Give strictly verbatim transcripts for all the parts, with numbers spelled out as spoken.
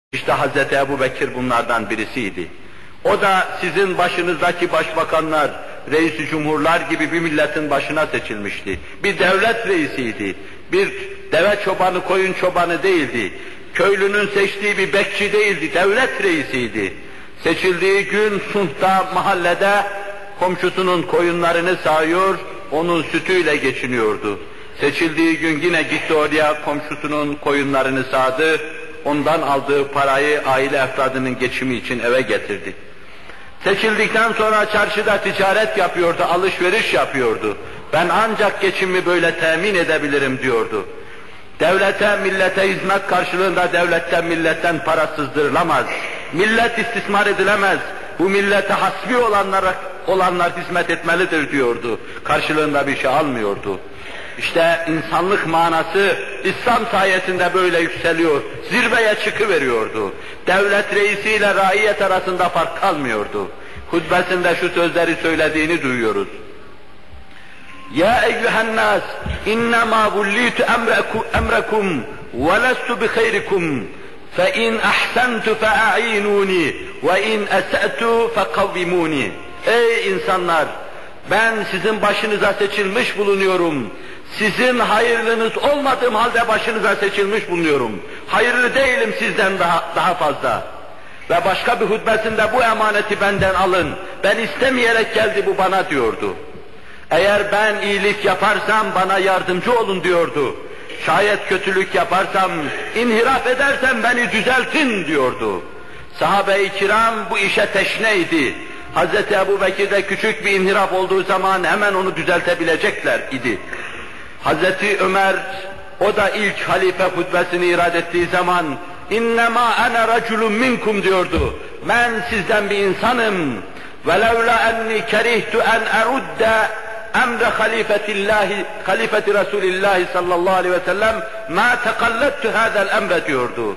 İşte Hazreti Ebu Bekir bunlardan birisiydi. O da sizin başınızdaki başbakanlar, reis-i cumhurlar gibi bir milletin başına seçilmişti. Bir devlet reisiydi. Bir deve çobanı, koyun çobanı değildi. Köylünün seçtiği bir bekçi değildi, devlet reisiydi. Seçildiği gün Sunt'ta, mahallede komşusunun koyunlarını sağıyor, onun sütüyle geçiniyordu. Seçildiği gün yine gitti oraya, komşusunun koyunlarını sağdı, ondan aldığı parayı aile efradının geçimi için eve getirdi. Seçildikten sonra çarşıda ticaret yapıyordu, alışveriş yapıyordu. Ben ancak geçimimi böyle temin edebilirim diyordu. Devlete, millete hizmet karşılığında devletten, milletten para sızdırılamaz. Millet istismar edilemez. Bu millete hasbi olanlara, olanlar hizmet etmelidir diyordu. Karşılığında bir şey almıyordu. İşte insanlık manası İslam sayesinde böyle yükseliyor, zirveye çıkıveriyordu. Devlet reisiyle raiyet arasında fark kalmıyordu. Hutbesinde şu sözleri söylediğini duyuyoruz. Ya eyyühennâs, innemâ vullitu emrekum ve lestu bi hayrikum fe in ahsentu fe a'inûni ve in es'tu fe kavvimûni. Ey insanlar! Ben sizin başınıza seçilmiş bulunuyorum. Sizin hayırlınız olmadığım halde başınıza seçilmiş bulunuyorum. Hayırlı değilim sizden daha, daha fazla. Ve başka bir hutbesinde bu emaneti benden alın. Ben istemeyerek geldi bu bana diyordu. Eğer ben iyilik yaparsam bana yardımcı olun diyordu. Şayet kötülük yaparsam, inhiraf edersem beni düzeltin diyordu. Sahabe-i kiram bu işe teşneydi. Hazreti Ebu Bekir'de küçük bir inhiraf olduğu zaman hemen onu düzeltebilecekler idi. Hazreti Ömer, o da ilk halife hutbesini irad ettiği zaman اِنَّمَا اَنَا رَجُلٌ minkum diyordu. Ben sizden bir insanım. وَلَوْلَا اَنِّي كَرِهْتُ اَنْ اَرُدَّ اَمْرَ خَلِيفَةِ اللّٰهِ خَلِيفَةِ رَسُولِ اللّٰهِ sallallahu aleyhi ve sellem مَا تَقَلَّدْتُ هَذَا الْاَمْرَ diyordu.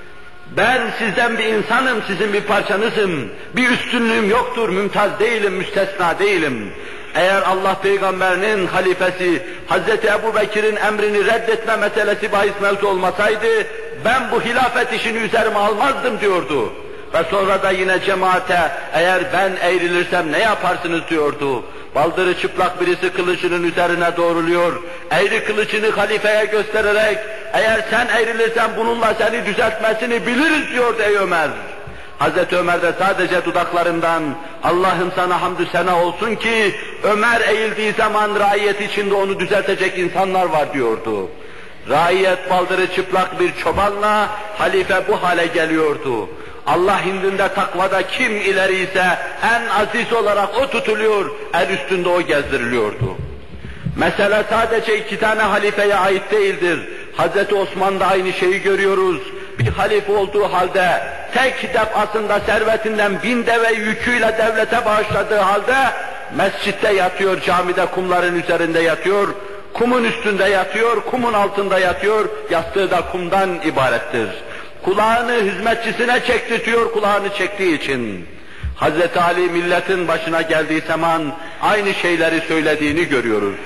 Ben sizden bir insanım, sizin bir parçanızım. Bir üstünlüğüm yoktur, mümtaz değilim, müstesna değilim. Eğer Allah Peygamberinin halifesi Hazreti Ebu Bekir'in emrini reddetme meselesi bahis mevzu olmasaydı ben bu hilafet işini üzerime almazdım diyordu. Ve sonra da yine cemaate eğer ben eğrilirsem ne yaparsınız diyordu. Baldırı çıplak birisi kılıcının üzerine doğruluyor. Eğri kılıcını halifeye göstererek eğer sen eğrilirsen bununla seni düzeltmesini biliriz diyordu ey Ömer. Hazreti Ömer de sadece dudaklarından Allah'ım sana hamdü sena olsun ki Ömer eğildiği zaman raiyet içinde onu düzeltecek insanlar var diyordu. Raiyet baldırı çıplak bir çobanla halife bu hale geliyordu. Allah indinde takvada kim ileri ise en aziz olarak o tutuluyor, el üstünde o gezdiriliyordu. Mesele sadece iki tane halifeye ait değildir. Hazreti Osman'da aynı şeyi görüyoruz. Bir halife olduğu halde tek defasında servetinden bin deve yüküyle devlete bağışladığı halde mescitte yatıyor, camide kumların üzerinde yatıyor, kumun üstünde yatıyor, kumun altında yatıyor, yastığı da kumdan ibarettir. Kulağını hizmetçisine çektirtiyor, kulağını çektiği için. Hazreti Ali milletin başına geldiği zaman aynı şeyleri söylediğini görüyoruz.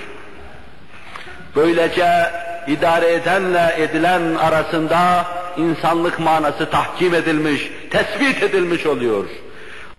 Böylece idare edenle edilen arasında insanlık manası tahkim edilmiş, tespit edilmiş oluyor.